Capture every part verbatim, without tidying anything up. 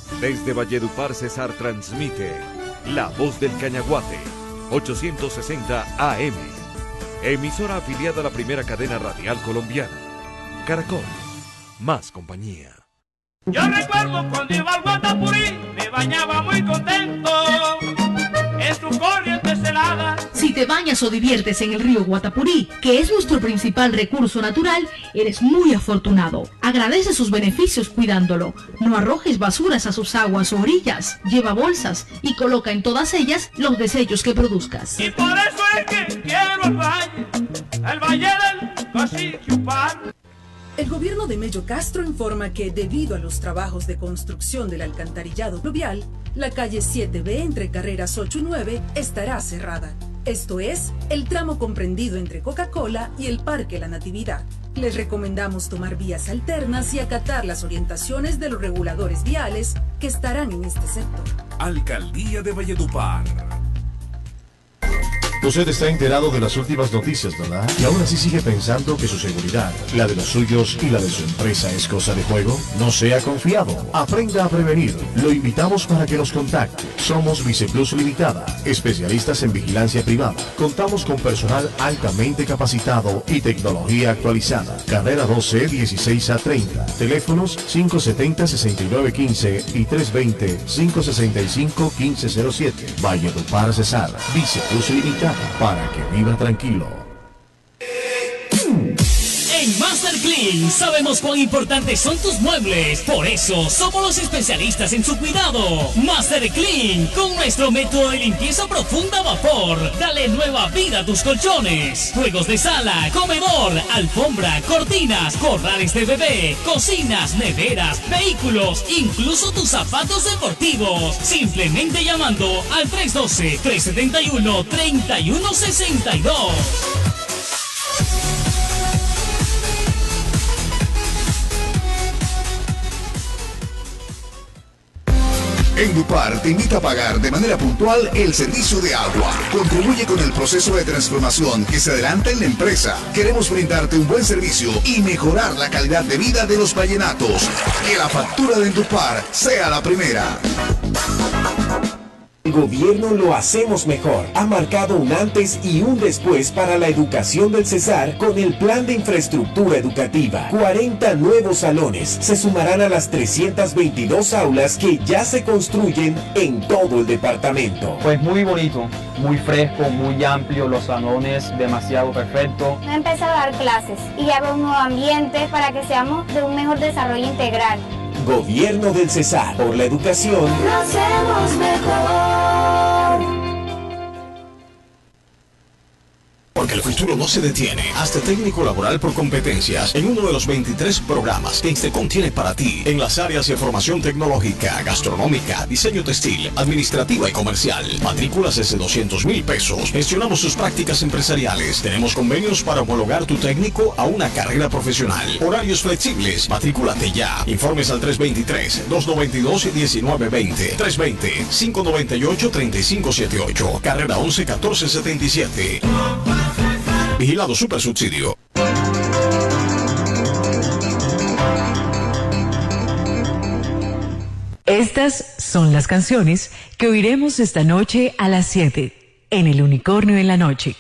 Desde Valledupar, Cesar transmite La Voz del Cañaguate, ochocientos sesenta A M. Emisora afiliada a la primera cadena radial colombiana. Caracol, más compañía. Yo recuerdo cuando iba al Guatapurí, me bañaba muy contento en su corriente helada. Si te bañas o diviertes en el río Guatapurí, que es nuestro principal recurso natural, eres muy afortunado. Agradece sus beneficios cuidándolo. No arrojes basuras a sus aguas o orillas. Lleva bolsas y coloca en todas ellas los desechos que produzcas. Y por eso es que quiero el valle, el valle del Cacique Upar. El gobierno de Mello Castro informa que, debido a los trabajos de construcción del alcantarillado pluvial, la calle siete B entre carreras ocho y nueve estará cerrada. Esto es, el tramo comprendido entre Coca-Cola y el Parque La Natividad. Les recomendamos tomar vías alternas y acatar las orientaciones de los reguladores viales que estarán en este sector. Alcaldía de Valledupar. Usted está enterado de las últimas noticias, ¿verdad? Y aún así sigue pensando que su seguridad, la de los suyos y la de su empresa es cosa de juego. No sea confiado. Aprenda a prevenir. Lo invitamos para que nos contacte. Somos Viceplus Limitada, especialistas en vigilancia privada. Contamos con personal altamente capacitado y tecnología actualizada. Carrera doce, dieciséis a treinta. Teléfonos cinco setenta, sesenta y nueve quince y tres veinte, cinco sesenta y cinco, quince cero siete. Valledupar, Cesar. Viceplus Limitada. Para que viva tranquilo. En Master Clean sabemos cuán importantes son tus muebles. Por eso somos los especialistas en su cuidado. Master Clean, con nuestro método de limpieza profunda a vapor. Dale nueva vida a tus colchones, juegos de sala, comedor, alfombra, cortinas, corrales de bebé, cocinas, neveras, vehículos, incluso tus zapatos deportivos. Simplemente llamando al tres uno dos, tres siete uno, tres uno seis dos. Endupar te invita a pagar de manera puntual el servicio de agua. Contribuye con el proceso de transformación que se adelanta en la empresa. Queremos brindarte un buen servicio y mejorar la calidad de vida de los vallenatos. Que la factura de Endupar sea la primera. El gobierno lo hacemos mejor. Ha marcado un antes y un después para la educación del Cesar con el plan de infraestructura educativa. cuarenta nuevos salones se sumarán a las trescientas veintidós aulas que ya se construyen en todo el departamento. Pues muy bonito, muy fresco, muy amplio, los salones demasiado perfectos. He empezado a dar clases y abre un nuevo ambiente para que seamos de un mejor desarrollo integral. Gobierno del Cesar, por la educación. Lo hacemos mejor. Porque el futuro no se detiene. Hazte técnico laboral por competencias en uno de los veintitrés programas que Instecon tiene para ti en las áreas de formación tecnológica, gastronómica, diseño textil, administrativa y comercial. Matrículas desde doscientos mil pesos. Gestionamos sus prácticas empresariales. Tenemos convenios para homologar tu técnico a una carrera profesional. Horarios flexibles. Matrículate ya. Informes al tres dos tres, dos nueve dos, uno nueve dos cero. tres dos cero, cinco nueve ocho, tres cinco siete ocho. Carrera once, catorce setenta y siete. Vigilado Supersubsidio. Estas son las canciones que oiremos esta noche a las siete en El Unicornio en la Noche.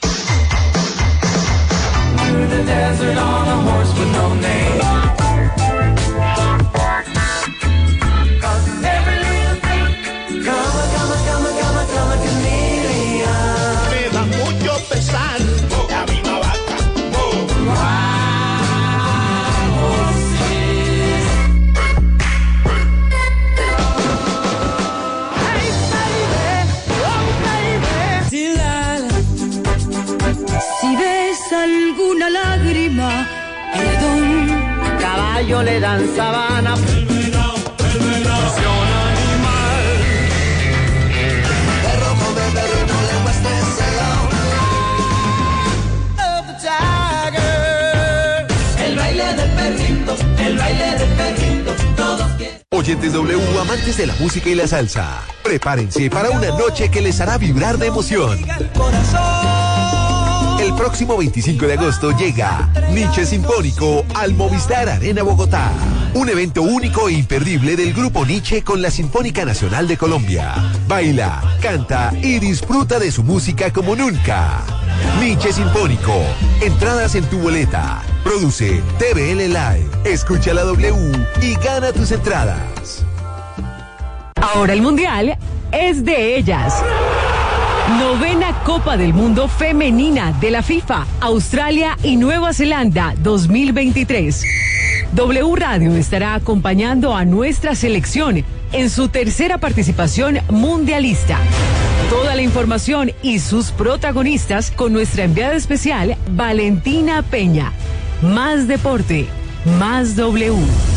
Me da mucho pesar. Alguna lágrima, perdón. Caballo le dan sabana. El venado, el venado. Pasión animal. De rojo de perrito le muestra ese lado. El baile del perrito, el baile del perrito. Todos quieren. Oyentes W, amantes de la música y la salsa, prepárense para una noche que les hará vibrar de emoción. El próximo veinticinco de agosto llega Nietzsche Sinfónico al Movistar Arena Bogotá. Un evento único e imperdible del Grupo Nietzsche con la Sinfónica Nacional de Colombia. Baila, canta y disfruta de su música como nunca. Nietzsche Sinfónico. Entradas en tu boleta. Produce T V L Live. Escucha la W y gana tus entradas. Ahora el Mundial es de ellas. Novena Copa del Mundo Femenina de la FIFA, Australia y Nueva Zelanda dos mil veintitrés. W Radio estará acompañando a nuestra selección en su tercera participación mundialista. Toda la información y sus protagonistas con nuestra enviada especial, Valentina Peña. Más deporte, más W.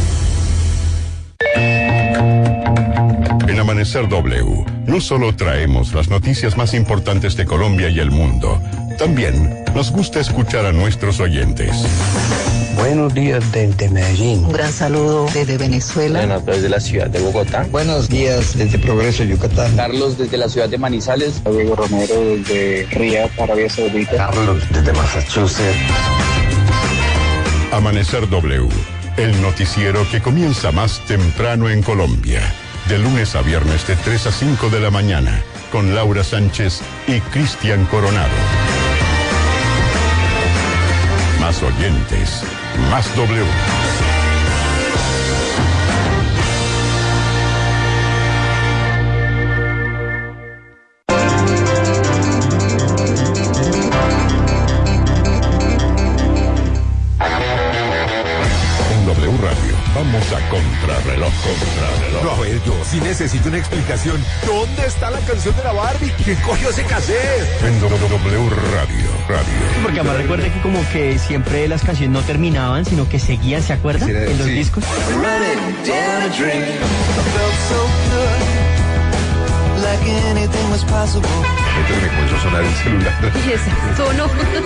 En Amanecer W, no solo traemos las noticias más importantes de Colombia y el mundo, también nos gusta escuchar a nuestros oyentes. Buenos días desde Medellín. Un gran saludo desde Venezuela. Buenas desde la ciudad de Bogotá. Buenos días desde Progreso, Yucatán. Carlos desde la ciudad de Manizales. Diego Romero desde Riyadh, Arabia Saudita. Carlos desde Massachusetts. Amanecer W, el noticiero que comienza más temprano en Colombia. De lunes a viernes de tres a cinco de la mañana, con Laura Sánchez y Cristian Coronado. Más oyentes, más W. En W Radio, vamos a contrarreloj, contrarreloj. No, a ver, yo sí necesito una explicación. ¿Dónde está la canción de la Barbie? ¿Quién cogió ese cassette? En W Radio, radio. Porque además recuerda que como que siempre las canciones no terminaban, sino que seguían, ¿se acuerdan? Sí, en los sí. discos. Entonces me comenzó a sonar el celular. Y ese tono.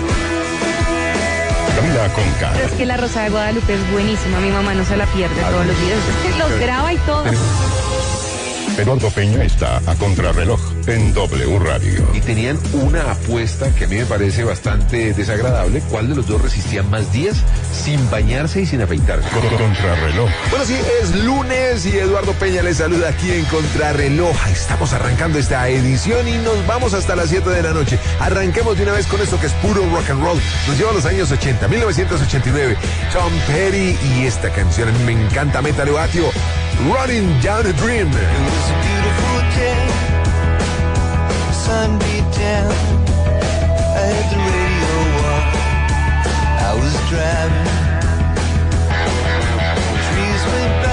Camila Conca. Pero es que La Rosa de Guadalupe es buenísima, mi mamá no se la pierde ah, todos los días, es que los graba y todo. Eduardo Peña está a contrarreloj en W Radio. Y tenían una apuesta que a mí me parece bastante desagradable. ¿Cuál de los dos resistía más días sin bañarse y sin afeitarse? Contrarreloj. Bueno, sí, es lunes y Eduardo Peña les saluda aquí en Contrarreloj. Estamos arrancando esta edición y nos vamos hasta las siete de la noche. Arranquemos de una vez con esto que es puro rock and roll. Nos lleva a los años ochenta, mil novecientos ochenta y nueve. Tom Petty y esta canción a mí me encanta, Metal Oatio. Running Down a Dream. It was a beautiful day. Sun beat down. I had the radio on. I was driving. Trees went by.